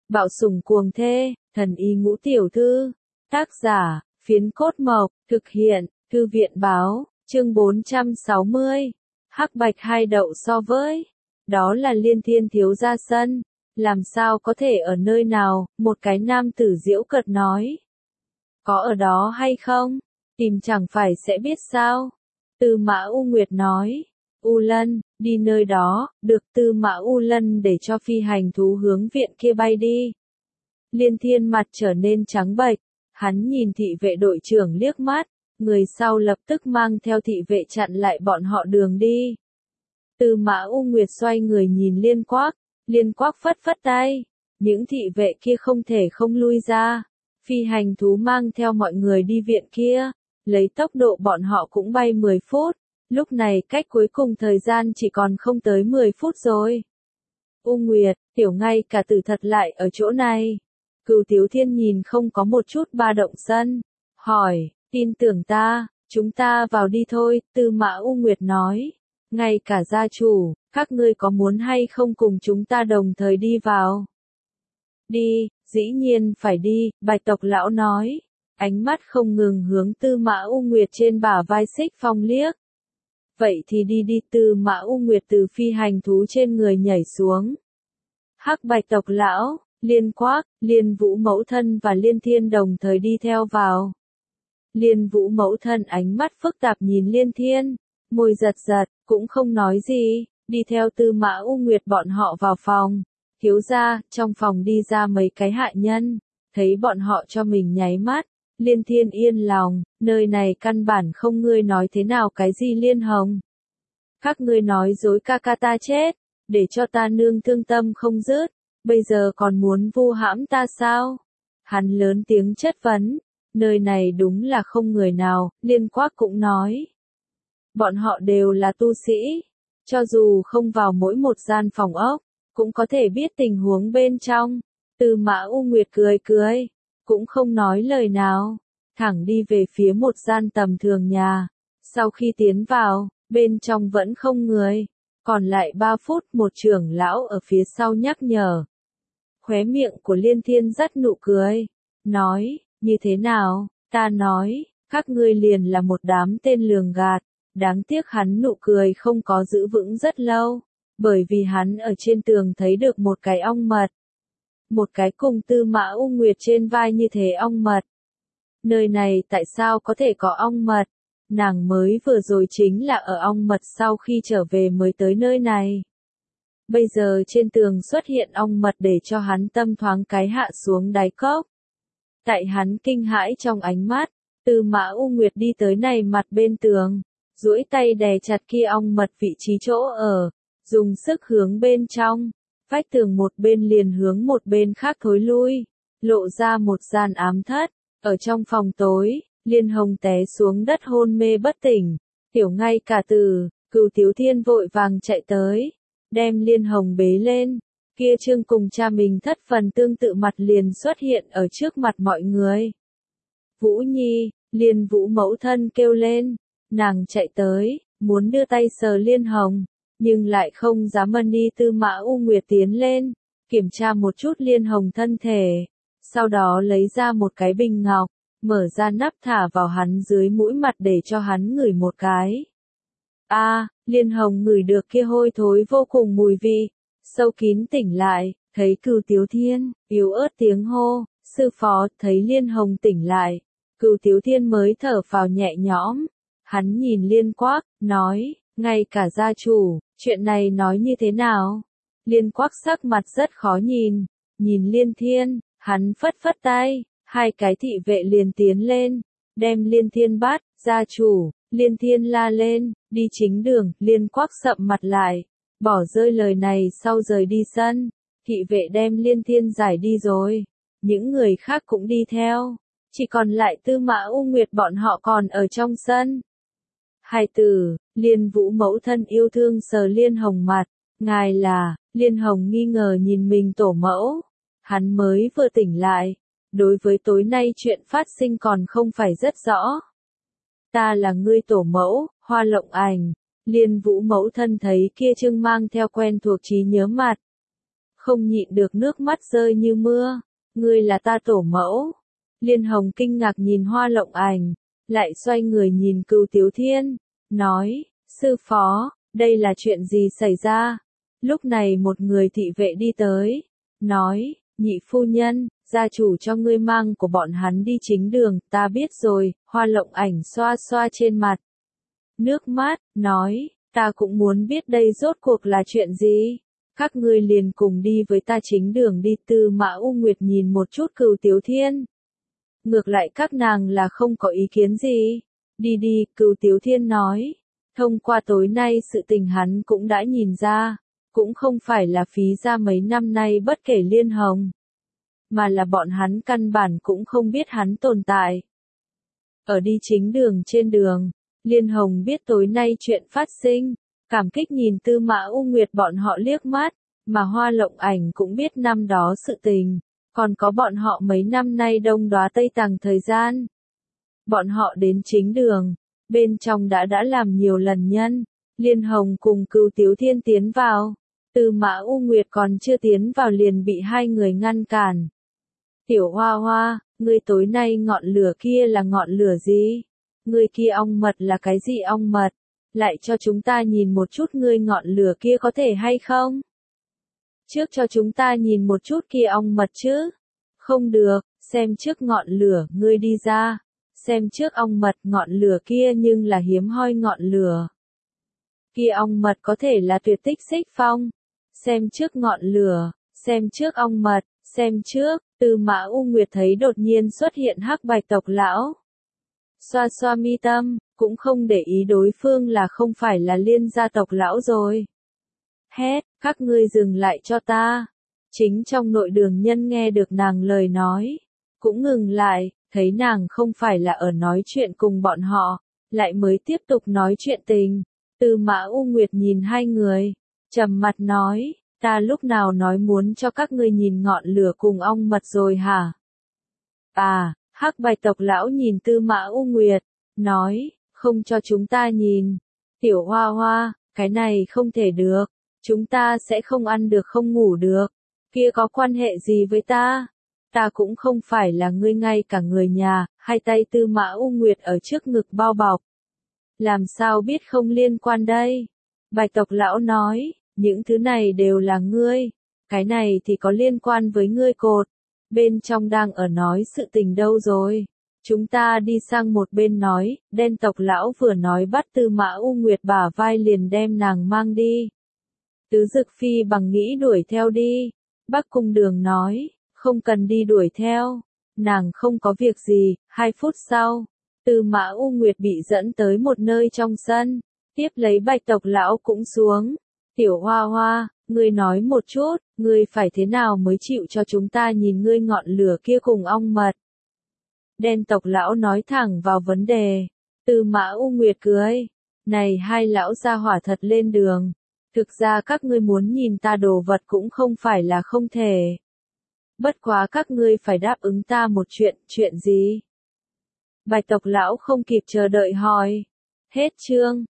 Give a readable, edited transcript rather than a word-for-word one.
Bạo sủng cuồng thê, thần y ngũ tiểu thư. Tác giả, Phiến Cốt Mộc, thực hiện, Thư viện báo, chương 460. Hắc bạch hai đậu so với. Đó là Liên Thiên thiếu gia sân. Làm sao có thể ở nơi nào, một cái nam tử giễu cợt nói. Có ở đó hay không? Tìm chẳng phải sẽ biết sao? Tư Mã U Nguyệt nói. U Lân, đi nơi đó, được. Tư Mã U Lân để cho phi hành thú hướng viện kia bay đi. Liên Thiên mặt trở nên trắng bệch, hắn nhìn thị vệ đội trưởng liếc mắt, người sau lập tức mang theo thị vệ chặn lại bọn họ đường đi. Tư Mã U Nguyệt xoay người nhìn Liên Quác phất phất tay, những thị vệ kia không thể không lui ra. Phi hành thú mang theo mọi người đi viện kia, lấy tốc độ bọn họ cũng bay 10 phút, lúc này cách cuối cùng thời gian chỉ còn không tới 10 phút rồi. U Nguyệt, tiểu ngay cả tử thật lại ở chỗ này. Cửu Tiếu Thiên nhìn không có một chút ba động sân, hỏi, tin tưởng ta, chúng ta vào đi thôi. Tư Mã U Nguyệt nói, ngay cả gia chủ, các ngươi có muốn hay không cùng chúng ta đồng thời đi vào? Đi, dĩ nhiên phải đi, Bạch tộc lão nói, ánh mắt không ngừng hướng Tư Mã U Nguyệt trên bả vai Xích Phong liếc. Vậy thì đi đi. Tư Mã U Nguyệt từ phi hành thú trên người nhảy xuống. Hắc Bạch tộc lão, Liên Quác, Liên Vũ mẫu thân và Liên Thiên đồng thời đi theo vào. Liên Vũ mẫu thân ánh mắt phức tạp nhìn Liên Thiên, môi giật giật, cũng không nói gì, đi theo Tư Mã U Nguyệt bọn họ vào phòng. Thiếu gia, trong phòng đi ra mấy cái hạ nhân, thấy bọn họ cho mình nháy mắt, Liên Thiên yên lòng, nơi này căn bản không ngươi nói thế nào cái gì Liên Hồng. Các ngươi nói dối ca ca ta chết, để cho ta nương thương tâm không dứt, bây giờ còn muốn vu hãm ta sao? Hắn lớn tiếng chất vấn, nơi này đúng là không người nào. Liên Quác cũng nói. Bọn họ đều là tu sĩ, cho dù không vào mỗi một gian phòng ốc, cũng có thể biết tình huống bên trong. Tư Mã U Nguyệt cười cười, cũng không nói lời nào, thẳng đi về phía một gian tầm thường nhà. Sau khi tiến vào, bên trong vẫn không người, còn lại 3 phút một trưởng lão ở phía sau nhắc nhở. Khóe miệng của Liên Thiên dắt nụ cười, nói, như thế nào? Ta nói, các ngươi liền là một đám tên lường gạt. Đáng tiếc hắn nụ cười không có giữ vững rất lâu, bởi vì hắn ở trên tường thấy được một cái ong mật. Một cái cùng Tư Mã U Nguyệt trên vai như thế ong mật. Nơi này tại sao có thể có ong mật? Nàng mới vừa rồi chính là ở ong mật sau khi trở về mới tới nơi này. Bây giờ trên tường xuất hiện ong mật để cho hắn tâm thoáng cái hạ xuống đáy cốc. Tại hắn kinh hãi trong ánh mắt, Tư Mã U Nguyệt đi tới này mặt bên tường, duỗi tay đè chặt kia ong mật vị trí chỗ ở, dùng sức hướng bên trong, vách tường một bên liền hướng một bên khác thối lui, lộ ra một gian ám thất. Ở trong phòng tối, Liên Hồng té xuống đất hôn mê bất tỉnh, tiểu ngay cả Cửu Tiếu Thiên vội vàng chạy tới, đem Liên Hồng bế lên, kia trương cùng cha mình thất phần tương tự mặt liền xuất hiện ở trước mặt mọi người. Vũ Nhi, Liên Vũ mẫu thân kêu lên, nàng chạy tới, muốn đưa tay sờ Liên Hồng, nhưng lại không dám đi. Tư Mã U Nguyệt tiến lên, kiểm tra một chút Liên Hồng thân thể, sau đó lấy ra một cái bình ngọc, mở ra nắp thả vào hắn dưới mũi mặt để cho hắn ngửi một cái. Liên Hồng ngửi được kia hôi thối vô cùng mùi vị, sâu kín tỉnh lại, thấy Cửu Tiếu Thiên, yếu ớt tiếng hô, sư phó. Thấy Liên Hồng tỉnh lại, Cửu Tiếu Thiên mới thở phào nhẹ nhõm, hắn nhìn Liên Quác, nói, ngay cả gia chủ, chuyện này nói như thế nào? Liên Quác sắc mặt rất khó nhìn, nhìn Liên Thiên, hắn phất phất tay, hai cái thị vệ liền tiến lên, đem Liên Thiên bắt. Gia chủ, Liên Thiên la lên, đi chính đường. Liên Quác sậm mặt lại, bỏ rơi lời này sau rời đi sân. Thị vệ đem Liên Thiên giải đi rồi, những người khác cũng đi theo, chỉ còn lại Tư Mã U Nguyệt bọn họ còn ở trong sân. Hai tử, Liên Vũ mẫu thân yêu thương sờ Liên Hồng mặt, ngài là. Liên Hồng nghi ngờ nhìn mình tổ mẫu, hắn mới vừa tỉnh lại, đối với tối nay chuyện phát sinh còn không phải rất rõ. Ta là ngươi tổ mẫu, Hoa Lộng Ảnh. Liên Vũ mẫu thân thấy kia trương mang theo quen thuộc trí nhớ mặt, không nhịn được nước mắt rơi như mưa. Ngươi là ta tổ mẫu. Liên Hồng kinh ngạc nhìn Hoa Lộng Ảnh, lại xoay người nhìn Cửu Tiếu Thiên, nói, sư phó, đây là chuyện gì xảy ra? Lúc này một người thị vệ đi tới, nói, nhị phu nhân, gia chủ cho ngươi mang của bọn hắn đi chính đường, ta biết rồi. Hoa Lộng Ảnh xoa xoa trên mặt nước mắt, nói, ta cũng muốn biết đây rốt cuộc là chuyện gì. Các ngươi liền cùng đi với ta chính đường đi. Tư Mã U Nguyệt nhìn một chút Cửu Tiếu Thiên. Ngược lại các nàng là không có ý kiến gì. Đi đi, Cửu Tiếu Thiên nói. Thông qua tối nay sự tình hắn cũng đã nhìn ra. Cũng không phải là phí ra mấy năm nay bất kể Liên Hồng. Mà là bọn hắn căn bản cũng không biết hắn tồn tại. Ở đi chính đường trên đường, Liên Hồng biết tối nay chuyện phát sinh. Cảm kích nhìn Tư Mã U Nguyệt bọn họ liếc mắt. Mà Hoa Lộng Ảnh cũng biết năm đó sự tình. Còn có bọn họ mấy năm nay đông đoá Tây Tàng thời gian. Bọn họ đến chính đường. Bên trong đã làm nhiều lần nhân. Liên Hồng cùng Cửu Tiếu Thiên tiến vào. Tư Mã U Nguyệt còn chưa tiến vào liền bị hai người ngăn cản. Tiểu Hoa Hoa, ngươi tối nay ngọn lửa kia là ngọn lửa gì? Ngươi kia ong mật là cái gì ong mật? Lại cho chúng ta nhìn một chút ngươi ngọn lửa kia có thể hay không? Trước cho chúng ta nhìn một chút kia ong mật chứ? Không được, xem trước ngọn lửa, ngươi đi ra. Xem trước ong mật, ngọn lửa kia nhưng là hiếm hoi ngọn lửa. Kia ong mật có thể là tuyệt tích xích phong. Xem trước ngọn lửa, xem trước ong mật, xem trước. Tư Mã U Nguyệt thấy đột nhiên xuất hiện Hắc Bạch tộc lão. Xoa xoa mi tâm, cũng không để ý đối phương là không phải là Liên gia tộc lão rồi. Hét, các ngươi dừng lại cho ta. Chính trong nội đường nhân nghe được nàng lời nói. Cũng ngừng lại, thấy nàng không phải là ở nói chuyện cùng bọn họ. Lại mới tiếp tục nói chuyện tình. Tư Mã U Nguyệt nhìn hai người. Trầm mặt nói, ta lúc nào nói muốn cho các ngươi nhìn ngọn lửa cùng ong mật rồi hả? À, Hắc Bạch tộc lão nhìn Tư Mã U Nguyệt. Nói, không cho chúng ta nhìn. Tiểu Hoa Hoa, cái này không thể được. Chúng ta sẽ không ăn được không ngủ được. Kia có quan hệ gì với ta? Ta cũng không phải là ngươi ngay cả người nhà. Hai tay Tư Mã U Nguyệt ở trước ngực bao bọc. Làm sao biết không liên quan đây? Bạch tộc lão nói, những thứ này đều là ngươi. Cái này thì có liên quan với ngươi cột. Bên trong đang ở nói sự tình đâu rồi? Chúng ta đi sang một bên nói. Đen tộc lão vừa nói bắt Tư Mã U Nguyệt bả vai liền đem nàng mang đi. Tứ Dực Phi bằng nghĩ đuổi theo đi. Bắc Cung Đường nói, không cần đi đuổi theo. Nàng không có việc gì. 2 phút sau, Tư Mã U Nguyệt bị dẫn tới một nơi trong sân. Tiếp lấy Bạch tộc lão cũng xuống. Tiểu Hoa Hoa, ngươi nói một chút, ngươi phải thế nào mới chịu cho chúng ta nhìn ngươi ngọn lửa kia cùng ong mật. Đen tộc lão nói thẳng vào vấn đề. Tư Mã U Nguyệt cười. Này hai lão gia hỏa thật lên đường. Thực ra các ngươi muốn nhìn ta đồ vật cũng không phải là không thể. Bất quá các ngươi phải đáp ứng ta một chuyện gì? Bạch tộc lão không kịp chờ đợi hỏi. Hết chương.